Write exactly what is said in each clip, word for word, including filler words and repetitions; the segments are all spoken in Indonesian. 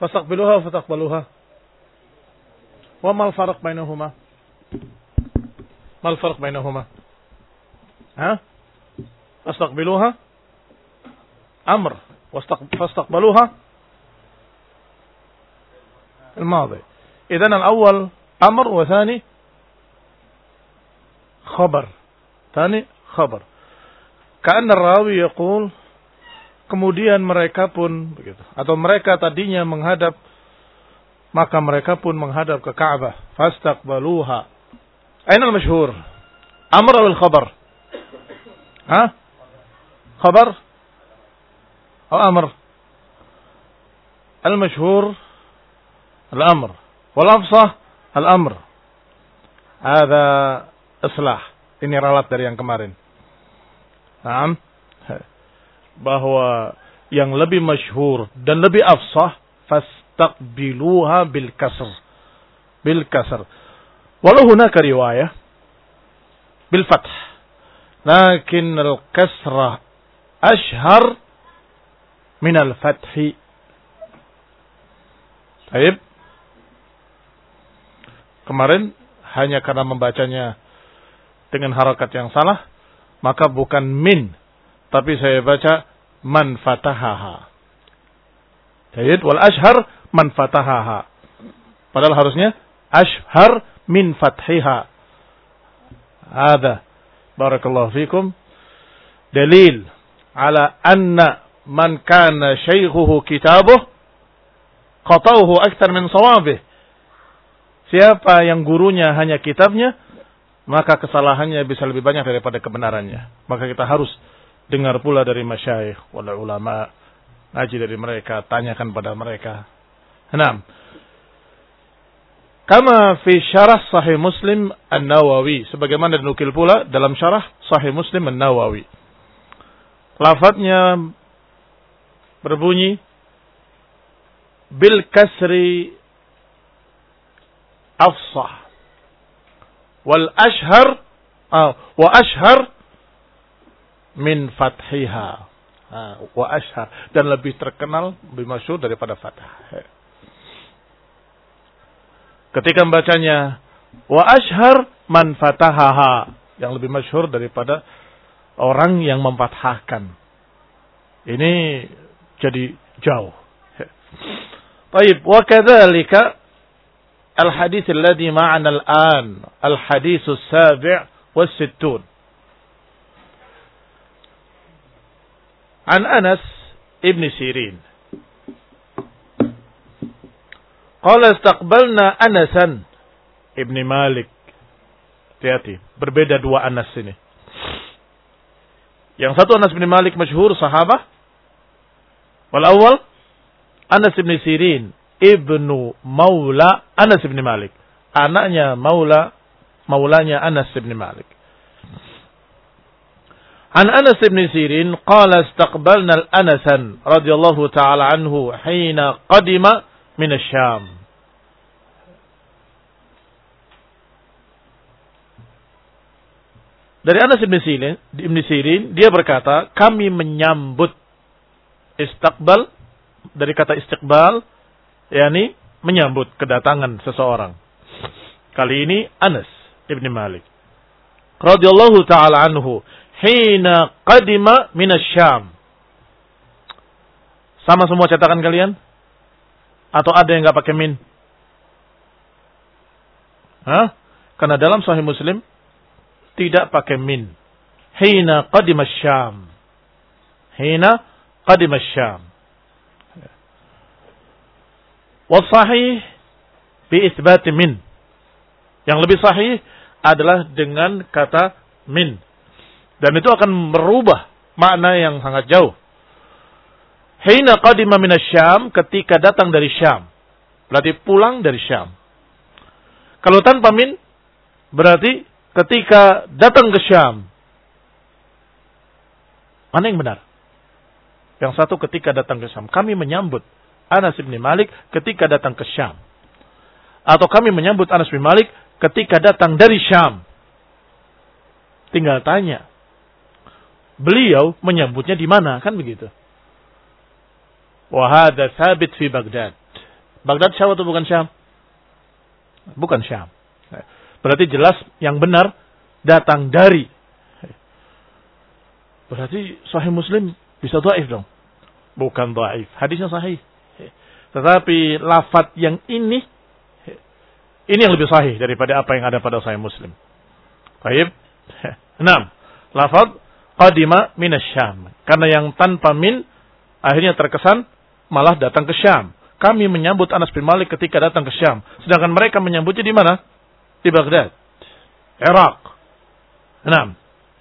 Fastaqbiluha wa fataqbaluha. Wa mal farq bainahuma? Mal farq bainahuma? Ha? Fastaqbiluha amr, fastaqbaluha الماضي. إذن الأول أمر وثاني خبر. ثاني خبر. كأن الراوي يقول kemudian mereka pun begitu, atau mereka tadinya menghadap, maka mereka pun menghadap ke Ka'bah. Fastaqbaluha. Aina al-mashhur? Amr atau khabar? Ha? Khabar? Atau amr? Al-mashhur al-amr. Wal-afsah al-amr. Ada islah. Ini ralat dari yang kemarin. Naam. Bahwa yang lebih masyhur dan lebih afsah, fastaqbiluha bil kasr. Bil kasr. Walau hunaka riwayah bil fath. Lakin al-kasrah ashhar min al-fathi. Baik. Kemarin hanya karena membacanya dengan harakat yang salah, maka bukan min, tapi saya baca man fatahaha. Baik, wal ashhar man fatahaha. Padahal harusnya ashhar min fathiha. Ada. Barakallahu fikum. Dalil ala anna man kana syaykhuhu kitabuh qata'uhu akthar min sawabih. Siapa yang gurunya hanya kitabnya, maka kesalahannya bisa lebih banyak daripada kebenarannya. Maka kita harus dengar pula dari masyayikh wal ulama, ngaji dari mereka, tanyakan pada mereka. Naam. Kama fi syarah Sahih Muslim An-Nawawi, sebagaimana dinukil pula dalam syarah Sahih Muslim An-Nawawi. Lafadznya berbunyi bil kasri afsah wal ashhar uh, wa ashhar min fathiha, uh, wa ashhar, dan lebih terkenal, lebih masyhur daripada fathah. Ketika membacanya wa ashhar man fatahaha, yang lebih masyhur daripada orang yang memfathahkan. Ini jadi jauh. Baik, wa kadzalika al-hadits alladhi ma'ana al-an, al-hadits as-sabi' was-sittun. An Anas ibn Sirin. Qala istaqbalna Anasan ibn Malik. Hati-hati, berbeda dua Anas ini. Yang satu Anas bin Malik masyhur sahabah. Wal awal Anas bin Sirin ibnu Maula Anas bin Malik. Anaknya Maula maulanya Anas bin Malik. An Anas bin Sirin qala istaqbalna al-Anasan radhiyallahu ta'ala anhu hina qadima min asy-Syam. Dari Anas bin Sirin, bin Sirin, dia berkata, kami menyambut istiqbal, dari kata istiqbal, yakni menyambut kedatangan seseorang. Kali ini Anas bin Malik radhiyallahu ta'ala anhu hina qadima min asy-Syam. Sama semua cetakan kalian? Atau ada yang enggak pakai min? Hah? Karena dalam Sahih Muslim tidak pakai min. Hina qadima asy-Syam. Hina qadima asy-Syam. Wa sahih bi itsbat min. Yang lebih sahih adalah dengan kata min. Dan itu akan merubah makna yang sangat jauh. Hina qadima min asy-Syam, ketika datang dari Syam. Berarti pulang dari Syam. Kalau tanpa min, berarti ketika datang ke Syam. Mana yang benar? Yang satu ketika datang ke Syam. Kami menyambut Anas bin Malik ketika datang ke Syam. Atau kami menyambut Anas bin Malik ketika datang dari Syam. Tinggal tanya, beliau menyambutnya di mana? Kan begitu. Wa hadza thabit fi Baghdad. Baghdad Syam atau bukan Syam? Bukan Syam. Berarti jelas yang benar datang dari. Berarti Sahih Muslim bisa dhaif dong. Bukan dhaif. Hadisnya sahih. Tetapi lafaz yang ini, ini yang lebih sahih daripada apa yang ada pada Sahih Muslim. Baik. enam. Lafaz qadima minasyam. Karena yang tanpa min akhirnya terkesan malah datang ke Syam. Kami menyambut Anas bin Malik ketika datang ke Syam. Sedangkan mereka menyambutnya di mana? Di Baghdad, Irak. enam.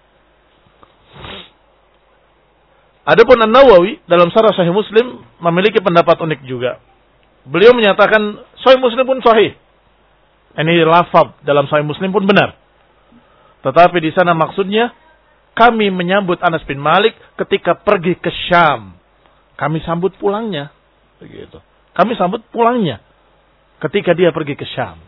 Adapun An-Nawawi dalam Syarah Sahih Muslim memiliki pendapat unik juga. Beliau menyatakan Sahih Muslim pun sahih. Ini lafaz dalam Sahih Muslim pun benar. Tetapi di sana maksudnya kami menyambut Anas bin Malik ketika pergi ke Syam. Kami sambut pulangnya. Begitu. Kami sambut pulangnya ketika dia pergi ke Syam.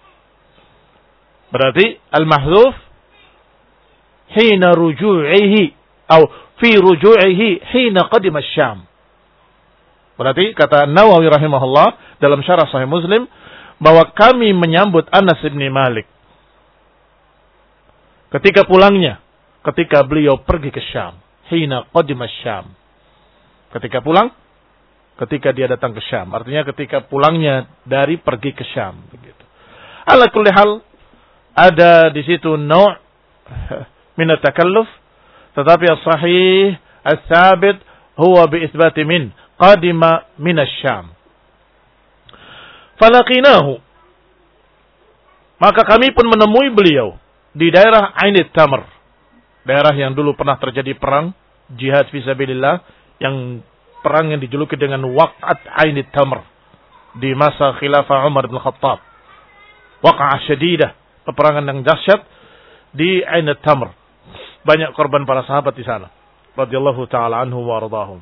Berarti al-mahdzuf hina ruju'ihi atau fi ruju'ihi hina qadima Syam. Berarti kata Nawawi rahimahullah dalam Syarah Sahih Muslim bahwa kami menyambut Anas bin Malik ketika pulangnya, ketika beliau pergi ke Syam, hina qadima Syam. Ketika pulang, ketika dia datang ke Syam, artinya ketika pulangnya dari pergi ke Syam, begitu. Ala kulli hal ada di situ naw' min at-takalluf, tetapi as-sahih as-sabit huwa bi itsbati min qadima min asy-Syam. Falaqinahu, maka kami pun menemui beliau di daerah Ainit Tamr, daerah yang dulu pernah terjadi perang jihad fisabilillah, yang perang yang dijuluki dengan Waq'at Ainit Tamr di masa khilafah Umar bin Khattab. Waq'ah syadidah, peperangan yang dahsyat di Ainit Tamr. Banyak korban para sahabat di sana, radhiyallahu taala anhu wa radahum.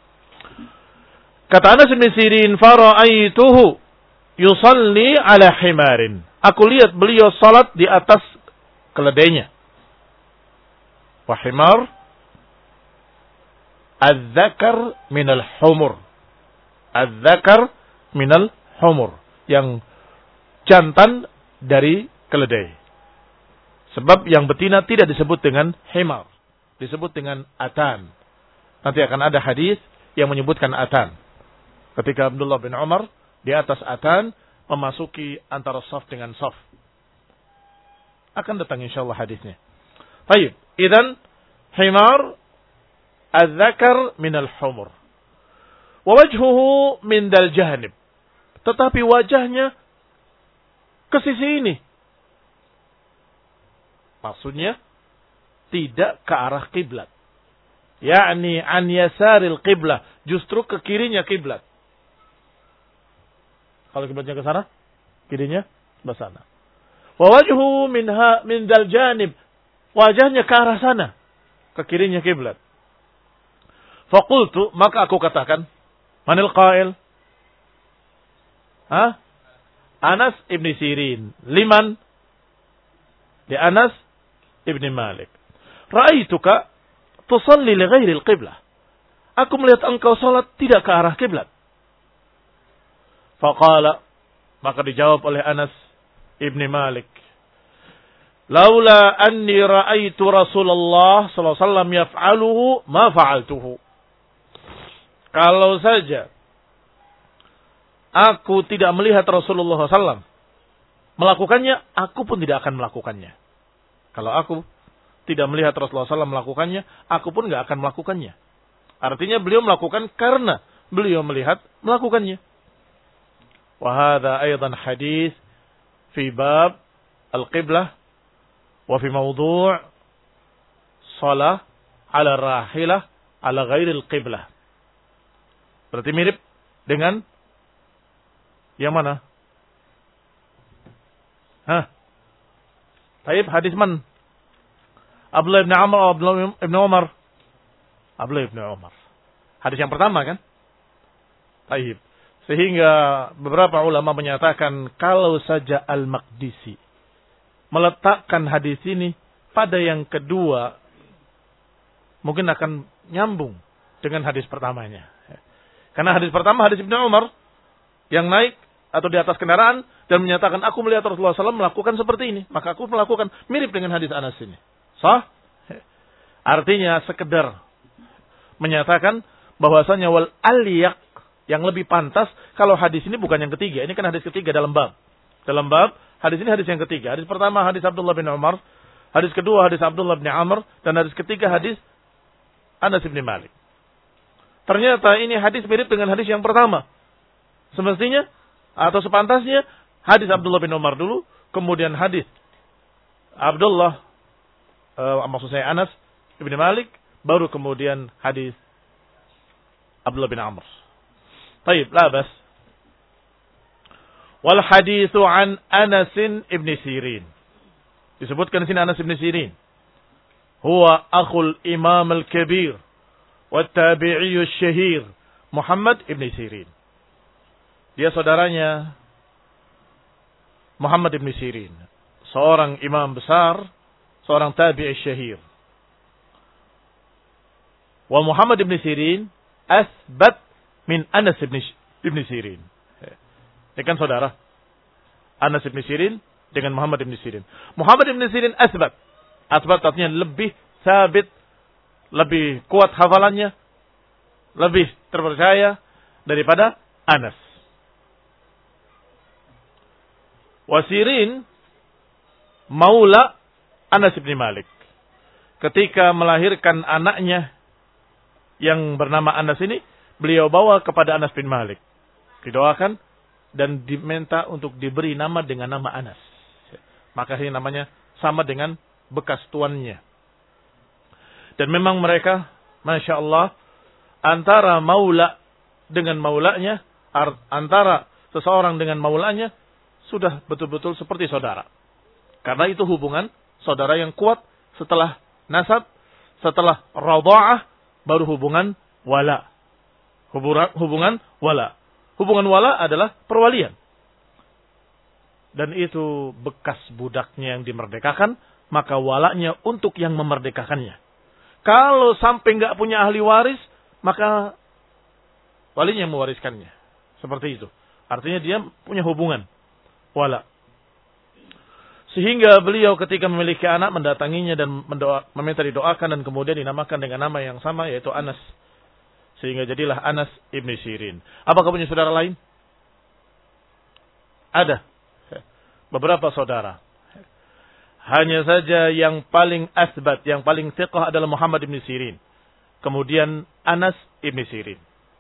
Kata Anas bin Sirin, fara'aituhu yusalli ala himarin. Aku lihat beliau salat di atas keledainya. Wa himar az-zakar minal humur. Az-zakar minal humur, yang jantan dari keledai. Sebab yang betina tidak disebut dengan himar, disebut dengan atan. Nanti akan ada hadis yang menyebutkan atan. Ketika Abdullah bin Umar di atas atan memasuki antara saf dengan saf. Akan datang insyaallah hadisnya. Baik, idzan himar az-zakar min al-humur. Wa wajhuhu min dal jahanib. Tetapi wajahnya ke sisi ini. Maksudnya tidak ke arah kiblat. Yakni an yasaril qiblah, justru ke kirinya kiblat. Kalau kiblatnya ke sana, kirinya ke sana. Wa wajhu minha min dal janib, wajahnya ke arah sana, ke kirinya kiblat. Faqultu, maka aku katakan, manil qail? Hah? Anas ibn Sirin. Liman? Di Anas ibn Malik. Ra'aituka tusalli li ghairi al-qiblah. Aku melihat engkau salat tidak ke arah kiblat. Faqala, maka dijawab oleh Anas ibn Malik, laula anni ra'aitu Rasulullah sallallahu alaihi wasallam yaf'aluhu ma fa'altuhu. Kalau saja aku tidak melihat Rasulullah sallallahu alaihi wasallam melakukannya, aku pun tidak akan melakukannya. Kalau aku tidak melihat Rasulullah sallallahu alaihi wasallam melakukannya, aku pun tidak akan melakukannya. Artinya beliau melakukan karena beliau melihat melakukannya. Wa hadza aidan hadis fi bab al-qiblah wa fi mawdu' shalah ala rahilah ala ghairi al-qiblah. Berarti mirip dengan yang mana? Hah? Baik, hadis man? Abdullah bin Amr atau Abdullah bin Umar? Abdullah bin Umar. Hadis yang pertama kan? Baik. Sehingga beberapa ulama menyatakan kalau saja Al-Maqdisi meletakkan hadis ini pada yang kedua, mungkin akan nyambung dengan hadis pertamanya. Karena hadis pertama hadis Ibnu Umar yang naik atau di atas kendaraan dan menyatakan aku melihat Rasulullah shallallahu alaihi wasallam melakukan seperti ini, maka aku melakukan mirip dengan hadis Anas ini. Sah? Artinya sekedar menyatakan bahwasanya wal aliyaq, yang lebih pantas kalau hadis ini bukan yang ketiga. Ini kan hadis ketiga dalam bab. Dalam bab, hadis ini hadis yang ketiga. Hadis pertama hadis Abdullah bin Umar, hadis kedua hadis Abdullah bin Amr, dan hadis ketiga hadis Anas bin Malik. Ternyata ini hadis mirip dengan hadis yang pertama. Semestinya atau sepantasnya hadis Abdullah bin Umar dulu, kemudian hadis Abdullah, uh, maksud saya Anas bin Malik, baru kemudian hadis Abdullah bin Amr. Baik, labas. Wal haditsu an Anas ibn Sirin. Disebutkan di sini Anas ibn Sirin. Huwa akhul Imam al-Kabir wa tabi'i asy-syahir Muhammad ibn Sirin. Dia saudaranya Muhammad ibn Sirin, seorang imam besar, seorang tabi'i syahir. Wa Muhammad ibn Sirin asbat min Anas ibn, ibn Sirin. Ini kan saudara. Anas ibn Sirin dengan Muhammad ibn Sirin. Muhammad ibn Sirin asbat. Asbat artinya lebih sabit, lebih kuat hafalannya, lebih terpercaya daripada Anas. Wasirin maula Anas bin Malik. Ketika melahirkan anaknya yang bernama Anas ini, beliau bawa kepada Anas bin Malik. Didoakan dan diminta untuk diberi nama dengan nama Anas. Maka ini namanya sama dengan bekas tuannya. Dan memang mereka, Masya Allah, antara maula dengan maulanya, antara seseorang dengan maulanya, sudah betul-betul seperti saudara. Karena itu hubungan saudara yang kuat setelah nasab, setelah radha'ah, baru hubungan wala. Hubungan, hubungan wala. Hubungan wala adalah perwalian. Dan itu bekas budaknya yang dimerdekakan, maka walanya untuk yang memerdekakannya. Kalau sampai nggak punya ahli waris, maka walinya yang mewariskannya. Seperti itu. Artinya dia punya hubungan wala. Sehingga beliau ketika memiliki anak mendatanginya dan mendoa, meminta didoakan dan kemudian dinamakan dengan nama yang sama yaitu Anas. Sehingga jadilah Anas ibn Sirin. Apakah punya saudara lain? Ada. Beberapa saudara. Hanya saja yang paling asbat, yang paling thiqah adalah Muhammad ibn Sirin. Kemudian Anas ibn Sirin.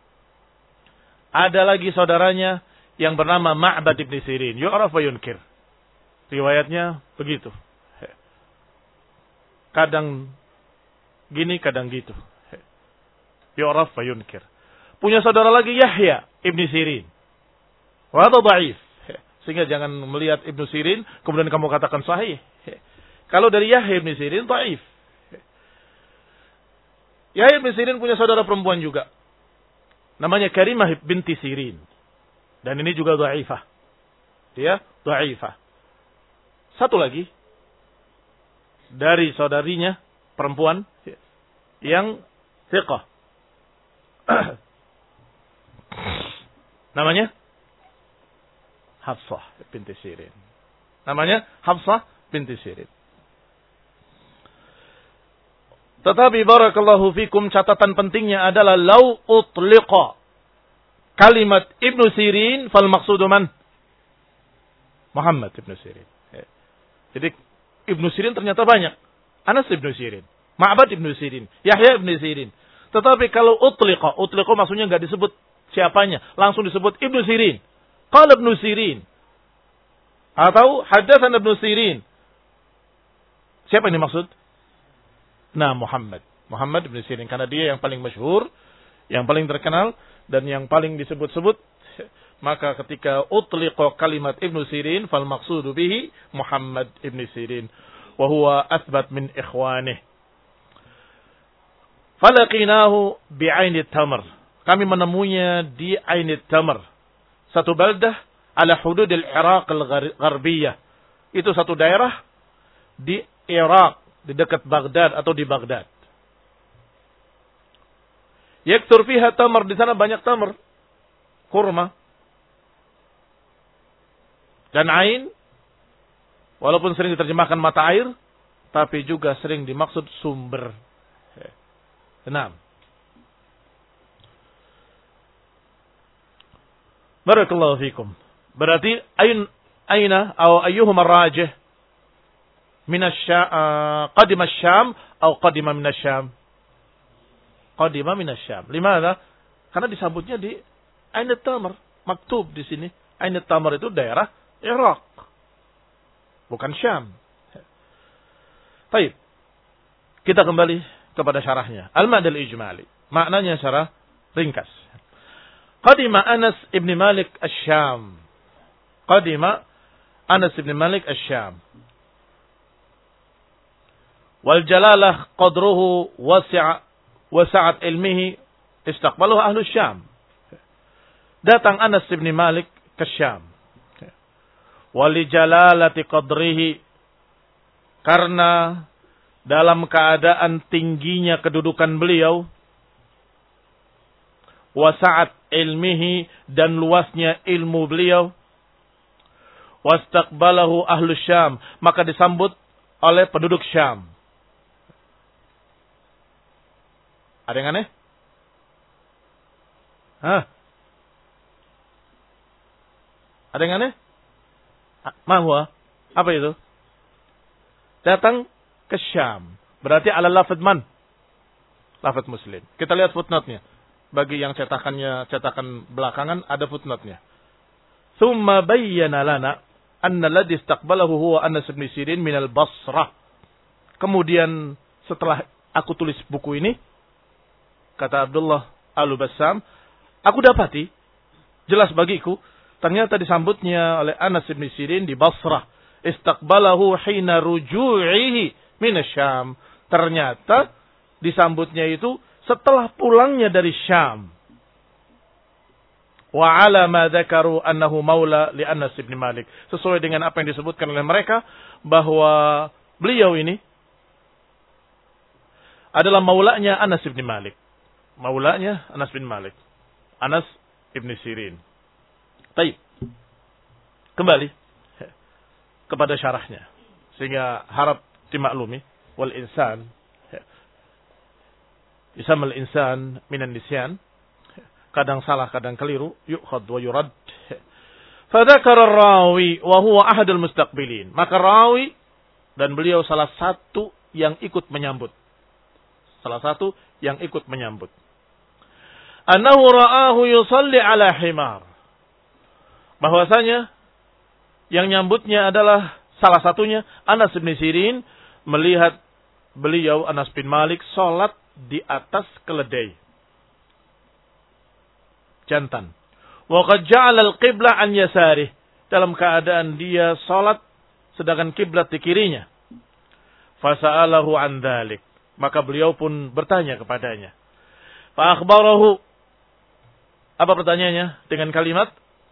Ada lagi saudaranya yang bernama Ma'bad ibn Sirin. Yu'raf wa yunkir. Riwayatnya begitu. Kadang gini, kadang gitu. Yu'raf wa yunkir. Punya saudara lagi Yahya ibn Sirin. Wa hadha dha'if. Sehingga jangan melihat Ibn Sirin kemudian kamu katakan sahih. Kalau dari Yahya ibn Sirin dha'if. Yahya ibn Sirin punya saudara perempuan juga. Namanya Karimah binti Sirin. Dan ini juga dha'ifah. Dia dha'ifah. Satu lagi. Dari saudarinya perempuan yang thiqah. Namanya Hafsah binti Sirin. Namanya Hafsah binti Sirin. Tetapi barakallahu fikum, catatan pentingnya adalah lau utliqa kalimat Ibnu Sirin fal maqsudu man? Muhammad Ibnu Sirin. Jadi Ibnu Sirin ternyata banyak. Anas Ibnu Sirin, Ma'bad Ibnu Sirin, Yahya Ibnu Sirin. Tetapi kalau utliqa, utliqa maksudnya enggak disebut siapanya, langsung disebut Ibnu Sirin. Qala Ibnu Sirin. Atau haddatsana Ibnu Sirin. Siapa ini maksud? Nah, Muhammad. Muhammad Ibnu Sirin. Karena dia yang paling masyhur, yang paling terkenal, dan yang paling disebut-sebut. Maka ketika utliqa kalimat Ibnu Sirin, fal maqsudu bihi Muhammad Ibnu Sirin. Wahuwa athbat min ikhwanih. Falaqinahu bi'ainit tamr. Kami menemuinya di Ainit Tamr. Satu baldah ala hududil Iraq al-Gharbiyah. Itu satu daerah di Irak, di dekat Baghdad atau di Baghdad. Yaktur fiha tamr, di sana banyak tamr, kurma. Dan ain, walaupun sering diterjemahkan mata air, tapi juga sering dimaksud sumber. Enam. Barakallahu fikum. Berarti ain aina atau ayyuhum ar-rajih min asy-Syam, qadima asy-Syam atau qadima min asy-Syam? Qadima min asy-Syam. Limadha? Karena disambutnya di Ain at-Tamr, maktub di sini. Ain at-Tamr itu daerah Irak, bukan Syam. Baik. Kita kembali kepada syarahnya. Al-Ma'na al-Ijmali. Maknanya secara ringkas. Qadima Anas ibn Malik asy-Syam. Qadima Anas ibn Malik asy-Syam. Wal jalalah qadruhu wasi'a wasa'at ilmihi istaqbaluhu ahlu Syam. Datang Anas ibn Malik ke Syam. Wali jalalati qadrihi, karena dalam keadaan tingginya kedudukan beliau, wasa'at ilmihi, dan luasnya ilmu beliau, wastaqbalahu ahlu Syam, maka disambut oleh penduduk Syam. Ada yang aneh? Hah? Ada yang aneh? Mahwa? Apa itu? Datang ke Syam. Berarti ala lafad man? Lafad Muslim. Kita lihat footnote-nya. Bagi yang cetakannya cetakan belakangan ada footnote-nya. Tsumma bayyana lana anna alladhi istaqbalahu huwa Anas bin Sirin min al-Basrah. Kemudian setelah aku tulis buku ini, kata Abdullah Al-Bassam, aku dapati jelas bagiku ternyata disambutnya oleh Anas bin Sirin di Basrah. Istaqbalahu hina ruju'ihi min asy-Syam. Ternyata disambutnya itu setelah pulangnya dari Syam. Wa ala ma dzakaru annahu maula li Anas bin Malik. Sesuai dengan apa yang disebutkan oleh mereka bahwa beliau ini adalah maulanya Anas bin Malik. Maulanya Anas bin Malik. Anas bin Sirin. Baik. Kembali kepada syarahnya. Sehingga harap dimaklumi. Wal insan. Isamal insan minan nisyan. Kadang salah, kadang keliru. Yu'khad wa yurad. Fadhakara rawi wa huwa ahadul mustaqbilin. Maka rawi dan beliau salah satu yang ikut menyambut. Salah satu yang ikut menyambut. Annahu ra'ahu yusalli ala himar. Bahwasanya yang nyambutnya adalah salah satunya Anas bin Sirin, melihat beliau Anas bin Malik salat di atas keledai jantan. Wa qad ja'ala al-qibla an yasarih, dalam keadaan dia salat sedangkan kiblat di kirinya. Fasa'alahu an dzalik, maka beliau pun bertanya kepadanya. Fa akhbarahu, apa pertanyaannya dengan kalimat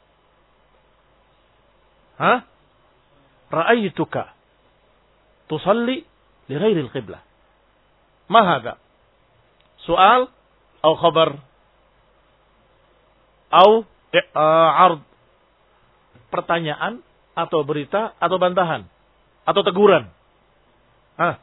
ha? Ra'aituka tusalli li ghairi al-qiblah. Ma hadha? Soal atau khabar atau ard? Pertanyaan atau berita atau bantahan atau teguran? Ah.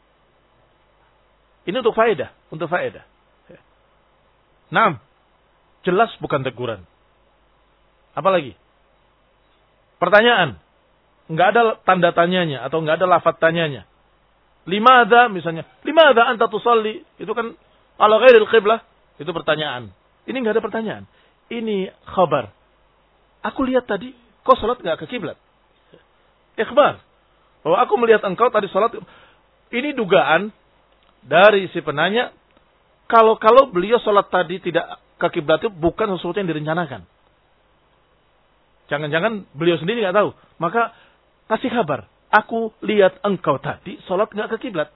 Ini untuk faedah, untuk faedah. Naam. Jelas bukan teguran. Apalagi? Pertanyaan. Enggak ada tanda tanyanya atau enggak ada lafaz tanyanya. Limadha misalnya. Limadha anta tusalli? Itu kan ala ghairil qiblah. Itu pertanyaan. Ini enggak ada pertanyaan. Ini khabar. Aku lihat tadi kau salat enggak ke kiblat. Ikhbar. Bahwa aku melihat engkau tadi salat. Ini dugaan dari si penanya. Kalau-kalau beliau salat tadi tidak ke kiblat itu bukan sesuatu yang direncanakan. Jangan-jangan beliau sendiri nggak tahu. Maka kasih kabar. Aku lihat engkau tadi salat nggak ke kiblat.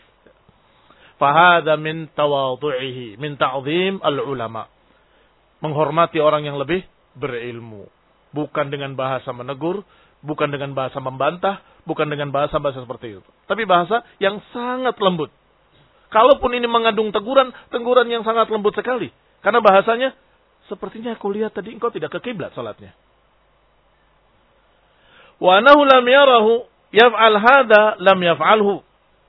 Fahada min tawadhu'ihi, min ta'zim al-ulama. Menghormati orang yang lebih berilmu. Bukan dengan bahasa menegur, bukan dengan bahasa membantah, bukan dengan bahasa-bahasa seperti itu. Tapi bahasa yang sangat lembut. Kalaupun ini mengandung teguran, teguran yang sangat lembut sekali. Karena bahasanya, sepertinya aku lihat tadi engkau tidak ke kiblat salatnya. Wa annahu lam yarahu yaf'al hadha lam yaf'alhu.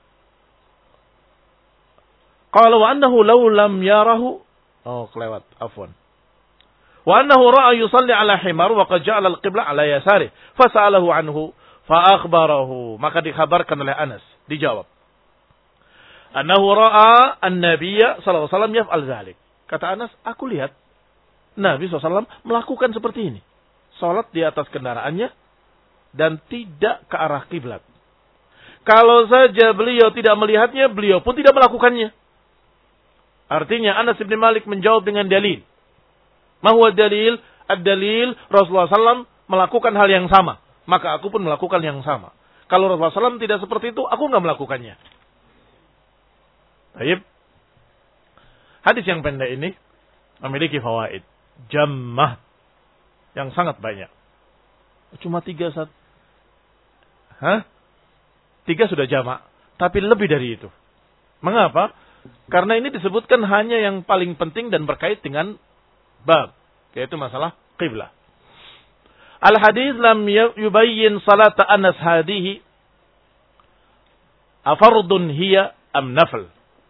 Qala wa annahu law lam yarahu. Oh, kelewat. Afwan. Wa annahu ra'a yusalli ala himar wa qad ja'ala al-qibla ala yasari. Fasa'alahu anhu fa akhbarahu. Maka dikhabarkan oleh Anas. Dijawab. Annahu ra'a an-nabiyya sallallahu alaihi wasallam yaf'al dzalik. Kata Anas, aku lihat Nabi sallallahu alaihi wasallam melakukan seperti ini. Salat di atas kendaraannya dan tidak ke arah kiblat. Kalau saja beliau tidak melihatnya, beliau pun tidak melakukannya. Artinya Anas bin Malik menjawab dengan dalil. Ma huwa dalil? Ad-dalil Rasulullah sallallahu alaihi wasallam melakukan hal yang sama. Maka aku pun melakukan yang sama. Kalau Rasulullah sallallahu alaihi wasallam tidak seperti itu, aku enggak melakukannya. Baik. Hadis yang pendek ini memiliki fawaid jammah yang sangat banyak. Cuma tiga saat. Hah? Tiga sudah jamak. Tapi lebih dari itu. Mengapa? Karena ini disebutkan hanya yang paling penting dan berkait dengan bab. Yaitu masalah qiblah. Al-hadis lam yubayyin salata Anas hadihi. Afardun hiya am nafl.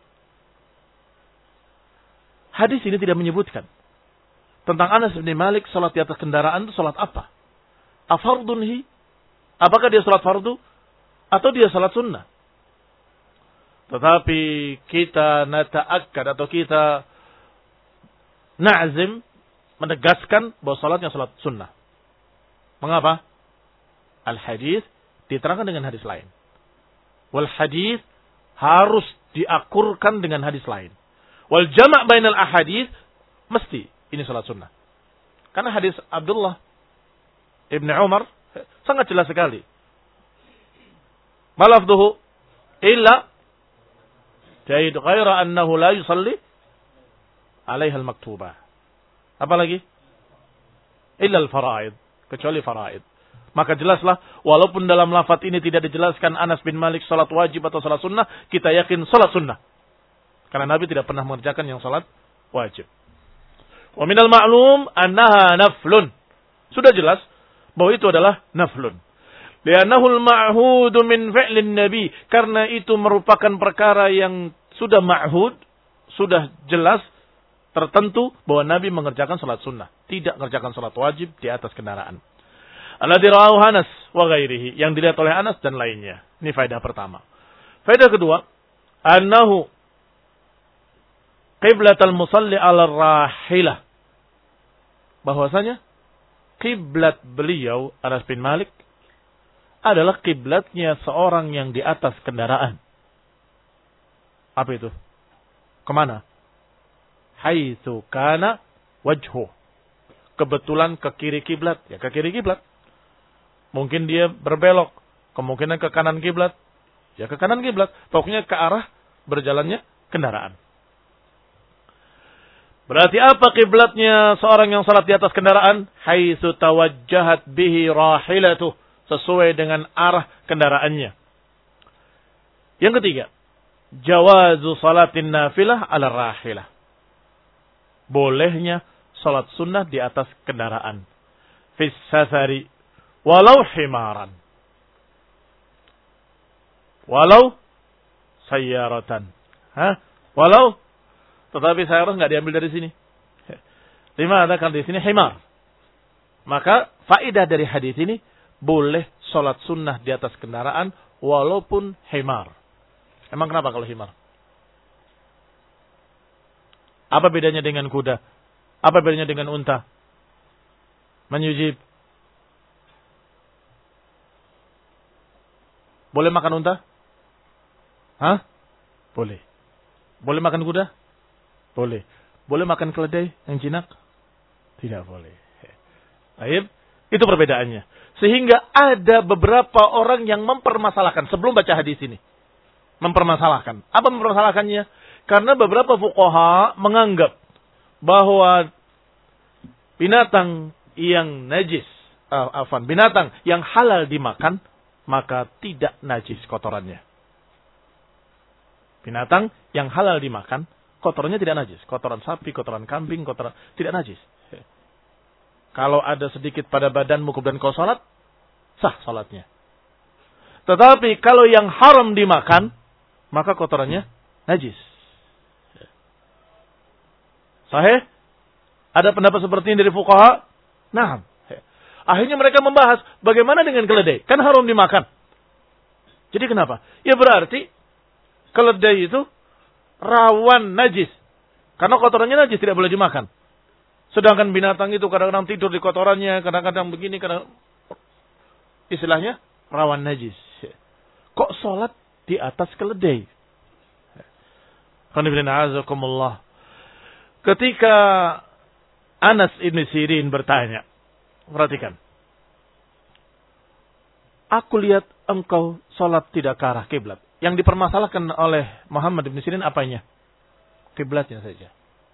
Hadis ini tidak menyebutkan tentang Anas bin Malik salat di atas kendaraan itu salat apa? Afardun hi? Apakah dia salat fardu atau dia salat sunnah? Tetapi kita nata'akkad atau kita na'zim menegaskan bahwa salatnya salat sunnah. Mengapa? Al-hadis diterangkan dengan hadis lain. Wal hadis harus diakurkan dengan hadis lain. Wal jama' bainal ahadits mesti ini salat sunnah. Karena hadis Abdullah Ibn Umar sangat jelas sekali. Malafduhu illa jaid ghaira annahu la yusalli alaiha al-maktubah. Apa lagi? Illa al-fara'id, kecuali fara'id. Maka jelaslah walaupun dalam lafaz ini tidak dijelaskan Anas bin Malik salat wajib atau salat sunnah, kita yakin salat sunnah. Karena Nabi tidak pernah mengerjakan yang salat wajib. Wa minal ma'lum annaha naflun. Sudah jelas bahwa itu adalah naflun. Li'annahu al-ma'hudu min fi'lin nabi. Karena itu merupakan perkara yang sudah ma'hud, sudah jelas, tertentu bahwa Nabi mengerjakan salat sunnah. Tidak mengerjakan salat wajib di atas kendaraan. Alladhi ra'ahu Anas wa ghairihi. Yang dilihat oleh Anas dan lainnya. Ini faedah pertama. Faedah kedua. Annahu qiblatul musalli ala rahilah. Bahwasanya kiblat beliau Anas bin Malik adalah kiblatnya seorang yang di atas kendaraan. Apa itu? Kemana? Haitsu kana wajhu. Kebetulan ke kiri kiblat, ya ke kiri kiblat. Mungkin dia berbelok, kemungkinan ke kanan kiblat, ya ke kanan kiblat. Pokoknya ke arah berjalannya kendaraan. Berarti apa kiblatnya seorang yang salat di atas kendaraan? Haitsu tawajjahat bihi rahilatuh, sesuai dengan arah kendaraannya. Yang ketiga, jawazu salatin nafilah ala rahilah. Bolehnya salat sunnah di atas kendaraan. Fis safari walau himaran. Walau sayyaratan. Hah? Walau tetapi sayarah enggak diambil dari sini. Lima ada kan di sini himar. Maka faedah dari hadis ini boleh salat sunnah di atas kendaraan walaupun himar. Emang kenapa kalau himar? Apa bedanya dengan kuda? Apa bedanya dengan unta? Menyujib. Boleh makan unta? Hah? Boleh. Boleh makan kuda? Boleh. Boleh makan keledai yang jinak? Tidak boleh. Baik. Itu perbedaannya. Sehingga ada beberapa orang yang mempermasalahkan sebelum baca hadis ini. Mempermasalahkan. Apa mempermasalahkannya? Karena beberapa fuqaha menganggap bahwa binatang yang najis, uh, afan, binatang yang halal dimakan, maka tidak najis kotorannya. Binatang yang halal dimakan, kotorannya tidak najis. Kotoran sapi, kotoran kambing, kotoran tidak najis. Kalau ada sedikit pada badanmu kemudian kau salat, sah salatnya. Tetapi kalau yang haram dimakan, maka kotorannya najis. Sahih? Ada pendapat seperti ini dari fuqaha? Nah, akhirnya mereka membahas bagaimana dengan keledai? Kan haram dimakan. Jadi kenapa? Ya berarti keledai itu rawan najis. Karena kotorannya najis, tidak boleh dimakan. Sedangkan binatang itu kadang-kadang tidur di kotorannya, kadang-kadang begini, kadang istilahnya rawan najis. Kok sholat di atas keledai? Ketika Anas ibn Sirin bertanya, perhatikan. Aku lihat engkau sholat tidak ke arah kiblat. Yang dipermasalahkan oleh Muhammad ibn Sirin apanya? Kiblatnya saja.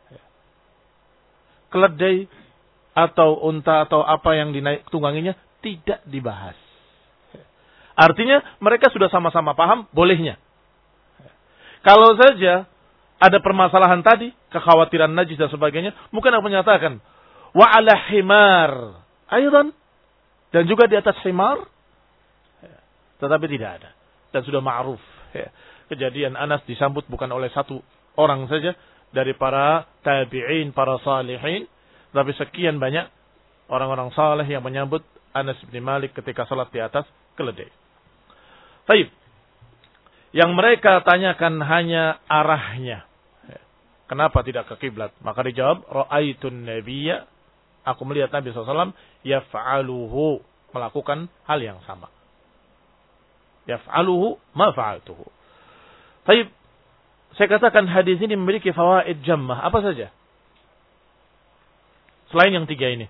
Keledai atau unta atau apa yang dinaik tungganginya tidak dibahas. Artinya mereka sudah sama-sama paham bolehnya. Kalau saja ada permasalahan tadi, kekhawatiran najis dan sebagainya, mungkin aku menyatakan wa ala himar aydan, dan juga di atas himar, tetapi tidak ada dan sudah ma'ruf. Kejadian Anas disambut bukan oleh satu orang saja dari para tabi'in, para salihin, tapi sekian banyak orang-orang saleh yang menyambut Anas bin Malik ketika salat di atas keledai. Baik. Yang mereka tanyakan hanya arahnya. Kenapa tidak ke kiblat? Maka dijawab, ra'aitun nabiyya, aku melihat Nabi shallallahu alaihi wasallam yaf'aluhu, melakukan hal yang sama. Yaf'aluhu ma fa'altuhu. Baik. Saya katakan hadis ini memiliki fawaid jammah. Apa saja? Selain yang tiga ini.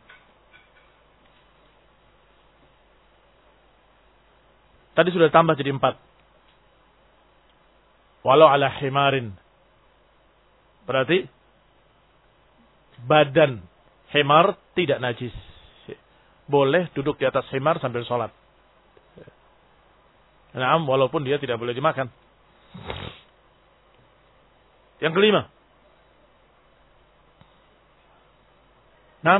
Tadi sudah tambah jadi empat. Walau ala himarin. Berarti badan himar tidak najis. Boleh duduk di atas himar sambil sholat. Nah, walaupun dia tidak boleh dimakan. Yang kelima. Nah.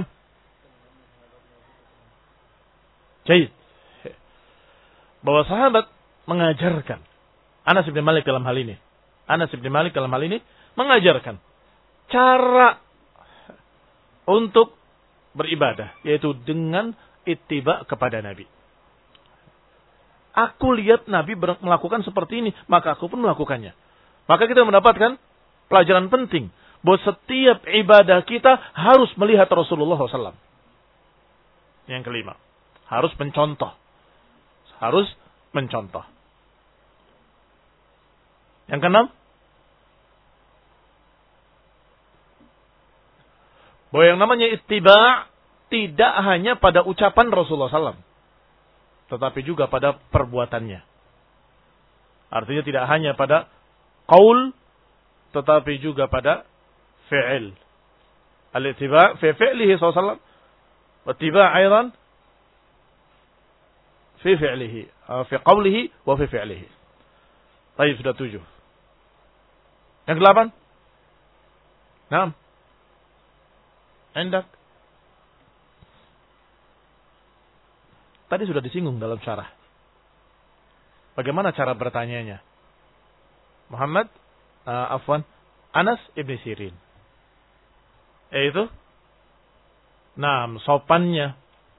Jahit. Bahwa sahabat mengajarkan. Anas bin Malik dalam hal ini. Anas bin Malik dalam hal ini mengajarkan cara untuk beribadah. Yaitu dengan ittiba kepada Nabi. Aku lihat Nabi melakukan seperti ini. Maka aku pun melakukannya. Maka kita mendapatkan pelajaran penting. Bahwa setiap ibadah kita harus melihat Rasulullah shallallahu alaihi wasallam. Yang kelima. Harus mencontoh. Harus mencontoh. Yang keenam. Bahwa yang namanya ittiba' tidak hanya pada ucapan Rasulullah shallallahu alaihi wasallam. Tetapi juga pada perbuatannya. Artinya tidak hanya pada qaul, tetapi juga pada fi'il. Al-ittiba' fi fi'lihi sallallahu alaihi wasallam, wa ittiba' aidan fi fi'lihi, fi qawlihi wa fi fi'lihi. Baik, sudah tujuh. Yang delapan. Naam. Endak. Tadi sudah disinggung dalam syarah. Bagaimana cara bertanyanya? Muhammad, uh, afwan, Anas ibn Sirin. Yaitu, nah, sopannya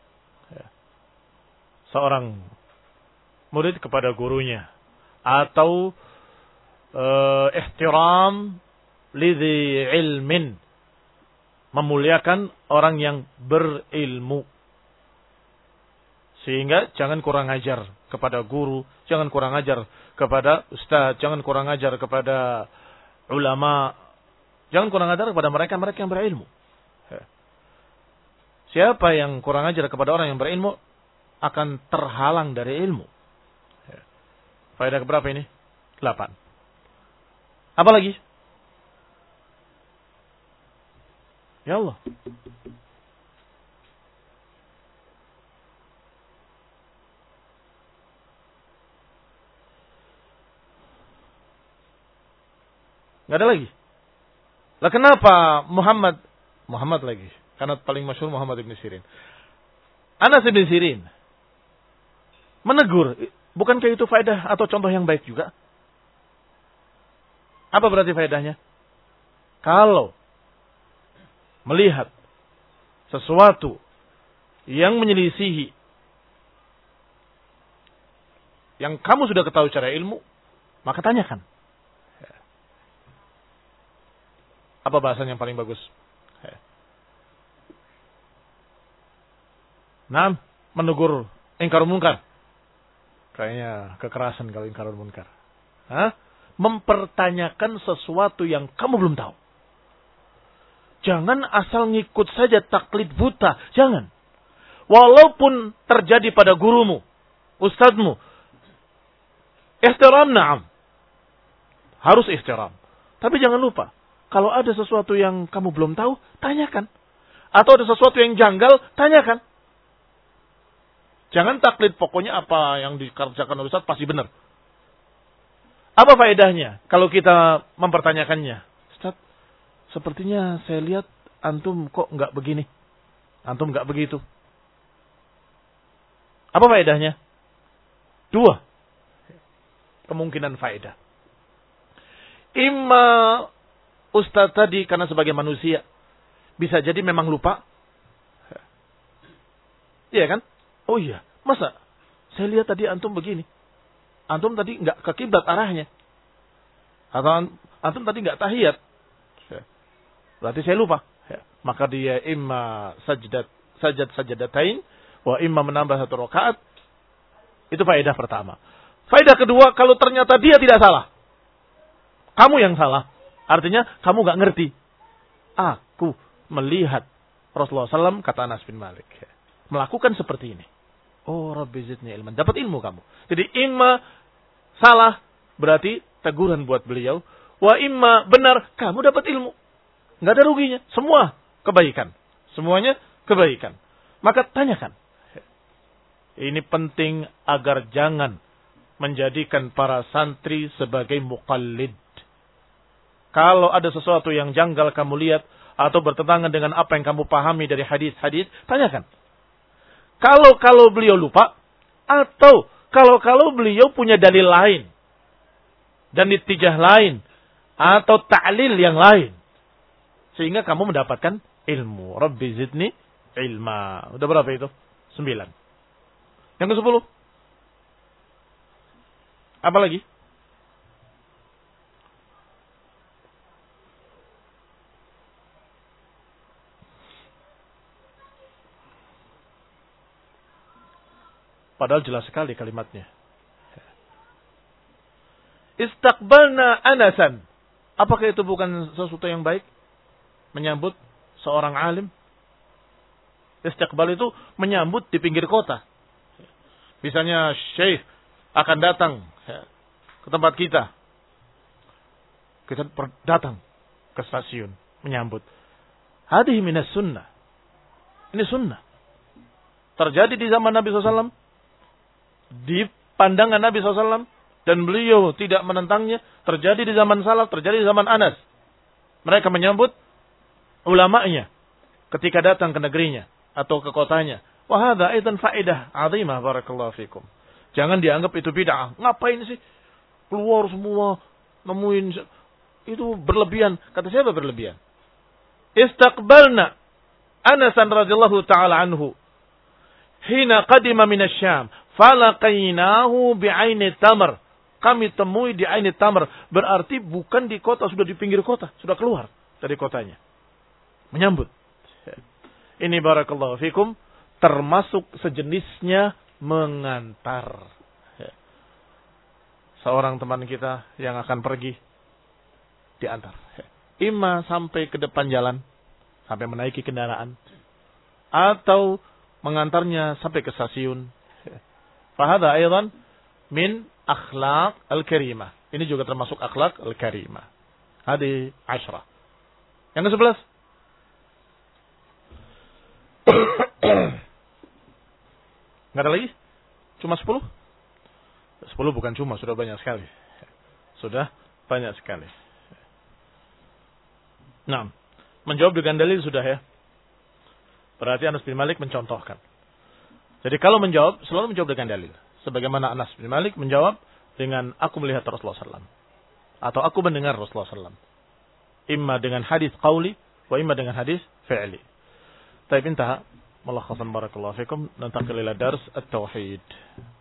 seorang murid kepada gurunya, atau uh, ihtiram lidhi ilmin, memuliakan orang yang berilmu. Sehingga jangan kurang ajar kepada guru, jangan kurang ajar kepada ustaz, jangan kurang ajar kepada ulama, jangan kurang ajar kepada mereka-mereka yang berilmu. Siapa yang kurang ajar kepada orang yang berilmu akan terhalang dari ilmu. Faedah keberapa ini? Delapan. Apa lagi? Ya Allah. Nggak ada lagi. Lah kenapa Muhammad Muhammad lagi? Karena paling masyhur Muhammad ibn Sirin. Anas ibn Sirin Menegur. Bukankah itu faedah atau contoh yang baik juga? Apa berarti faedahnya? Kalau melihat sesuatu yang menyelisihi yang kamu sudah ketahui secara ilmu, maka tanyakan. Apa bahasan yang paling bagus? Nah, menegur ingkar munkar. Kayaknya kekerasan kalau ingkar munkar. Hah? Mempertanyakan sesuatu yang kamu belum tahu. Jangan asal ngikut saja taklid buta. Jangan. Walaupun terjadi pada gurumu, ustadzmu, ihtiram na'am. Harus ihtiram. Tapi jangan lupa, kalau ada sesuatu yang kamu belum tahu, tanyakan. Atau ada sesuatu yang janggal, tanyakan. Jangan taklid, pokoknya apa yang dikerjakan oleh ustadz pasti benar. Apa faedahnya kalau kita mempertanyakannya? Ustadz, sepertinya saya lihat antum kok nggak begini. Antum nggak begitu. Apa faedahnya? Dua kemungkinan faedah. Imma ustadz tadi karena sebagai manusia bisa jadi memang lupa. Iya kan? Oh iya, masa saya lihat tadi antum begini. Antum tadi nggak ke kiblat arahnya. Atau antum tadi nggak tahiyat. Berarti saya lupa. Maka dia imma sajdat sajad sajadatain wa imma menambah satu rakaat. Itu faedah pertama. Faedah kedua, kalau ternyata dia tidak salah. Kamu yang salah. Artinya kamu nggak ngerti. Aku melihat Rasulullah shallallahu alaihi wasallam, kata Anas bin Malik, melakukan seperti ini. Oh, Rabbi zidni ilman. Dapat ilmu kamu. Jadi imma salah, berarti teguran buat beliau. Wa imma benar, kamu dapat ilmu. Nggak ada ruginya. Semua kebaikan. Semuanya kebaikan. Maka tanyakan. Ini penting agar jangan menjadikan para santri sebagai muqallid. Kalau ada sesuatu yang janggal kamu lihat atau bertentangan dengan apa yang kamu pahami dari hadis-hadis, tanyakan. Kalau-kalau beliau lupa, atau kalau-kalau beliau punya dalil lain, dan nitijah lain, atau ta'lil yang lain, sehingga kamu mendapatkan ilmu. Rabbi zidni ilma. Udah berapa itu? Sembilan. Yang ke sepuluh. Apa lagi? Padahal jelas sekali kalimatnya. Istaqbalna Anasan. Apakah itu bukan sesuatu yang baik? Menyambut seorang alim. Istiqbal itu menyambut di pinggir kota. Misalnya syekh akan datang ke tempat kita. Kita datang ke stasiun menyambut. Hadhihi minas sunnah. Ini sunnah. Terjadi di zaman Nabi shallallahu alaihi wasallam. Di pandangan Nabi shallallahu alaihi wasallam. Dan beliau tidak menentangnya. Terjadi di zaman salaf, terjadi di zaman Anas. Mereka menyambut ulama'nya ketika datang ke negerinya atau ke kotanya. Wa hadza aidan faedah azimah barakallahu fikum. Jangan dianggap itu bid'ah. Ngapain sih keluar semua nemuin itu berlebihan. Kata siapa berlebihan? Istaqbalna Anasan radhiyallahu taala anhu hina qadima minasyam falaqainahu bi'aini tamr. Kami temui di Aini Tamr. Berarti bukan di kota, sudah di pinggir kota. Sudah keluar dari kotanya. Menyambut. Ini barakallahu fikum. Termasuk sejenisnya mengantar. Seorang teman kita yang akan pergi. Diantar. Ima sampai ke depan jalan. Sampai menaiki kendaraan. Atau mengantarnya sampai ke stasiun. Fahadha aydan min akhlaq al-karimah. Ini juga termasuk akhlak al-karimah. Hadi asyrah. Yang ke sebelas. Nggak ada lagi? Cuma sepuluh? Sepuluh bukan cuma, sudah banyak sekali. Sudah banyak sekali. Nah, menjawab dengan dalil sudah ya. Berarti Anas bin Malik mencontohkan. Jadi kalau menjawab, selalu menjawab dengan dalil. Sebagaimana Anas bin Malik menjawab dengan aku melihat Rasulullah sallallahu alaihi wasallam. Atau aku mendengar Rasulullah sallallahu alaihi wasallam. Imma dengan hadis qauli wa imma dengan hadis fi'li. Taib intaha. Malakhasan barakallahu fikum. Nantakil ila dars at-tauhid.